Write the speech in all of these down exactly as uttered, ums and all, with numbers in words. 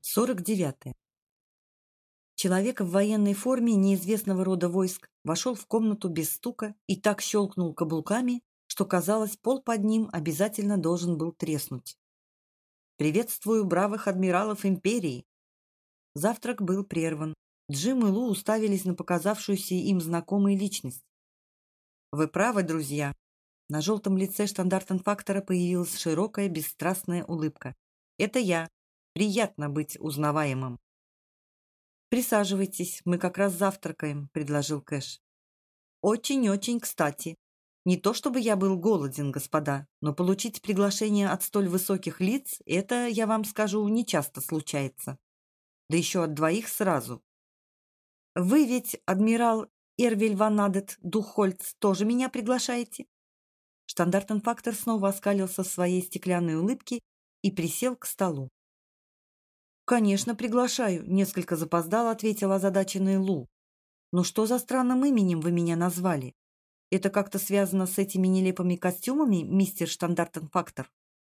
сорок девятое. Человек в военной форме неизвестного рода войск вошел в комнату без стука и так щелкнул каблуками, что, казалось, пол под ним обязательно должен был треснуть. «Приветствую бравых адмиралов империи!» Завтрак был прерван. Джим и Лу уставились на показавшуюся им знакомую личность. «Вы правы, друзья!» На желтом лице штандартенфактора появилась широкая бесстрастная улыбка. «Это я. Приятно быть узнаваемым». «Присаживайтесь, мы как раз завтракаем», — предложил Кэш. «Очень-очень кстати. Не то чтобы я был голоден, господа, но получить приглашение от столь высоких лиц — это, я вам скажу, нечасто случается. Да еще от двоих сразу. Вы ведь, адмирал Эрвель ван Адет Духольц, тоже меня приглашаете?» Штандартенфактор снова оскалился в своей стеклянной улыбке и присел к столу. «Конечно, приглашаю», — несколько запоздало ответила озадаченная Лу. «Но что за странным именем вы меня назвали? Это как-то связано с этими нелепыми костюмами, мистер Штандартенфактор?»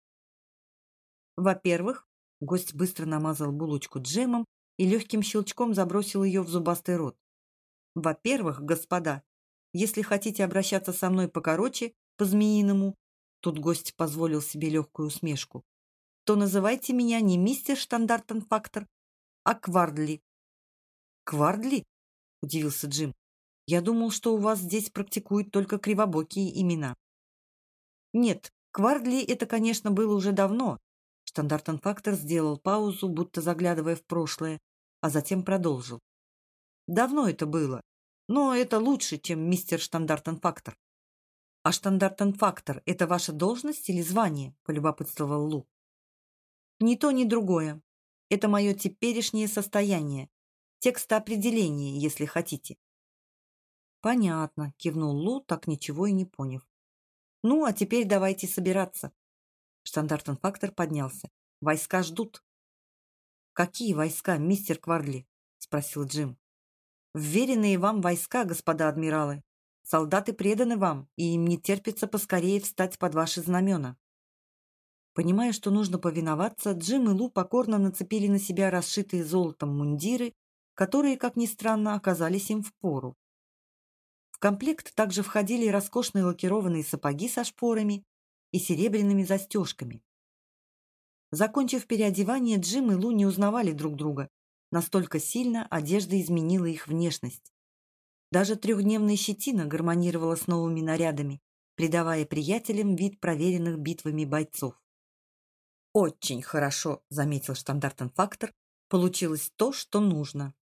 «Во-первых», — гость быстро намазал булочку джемом и легким щелчком забросил ее в зубастый рот. «Во-первых, господа, если хотите обращаться со мной покороче, по-змеиному», тут гость позволил себе легкую усмешку, то называйте меня не мистер Штандартенфактор, а Квардли». «Квардли?» – удивился Джим. «Я думал, что у вас здесь практикуют только кривобокие имена». «Нет, Квардли это, конечно, было уже давно». Штандартенфактор сделал паузу, будто заглядывая в прошлое, а затем продолжил. «Давно это было, но это лучше, чем мистер Штандартенфактор». «А Штандартенфактор – это ваша должность или звание?» – полюбопытствовал Лу. «Ни то, ни другое. Это мое теперешнее состояние. Текстоопределение, если хотите». «Понятно», — кивнул Лу, так ничего и не поняв. «Ну, а теперь давайте собираться». Штандартенфактор поднялся. «Войска ждут». «Какие войска, мистер Квардли?» — спросил Джим. «Вверенные вам войска, господа адмиралы. Солдаты преданы вам, и им не терпится поскорее встать под ваши знамена». Понимая, что нужно повиноваться, Джим и Лу покорно нацепили на себя расшитые золотом мундиры, которые, как ни странно, оказались им впору. В комплект также входили роскошные лакированные сапоги со шпорами и серебряными застежками. Закончив переодевание, Джим и Лу не узнавали друг друга. Настолько сильно одежда изменила их внешность. Даже трехдневная щетина гармонировала с новыми нарядами, придавая приятелям вид проверенных битвами бойцов. «Очень хорошо», — заметил штандартенфактор. «Получилось то, что нужно.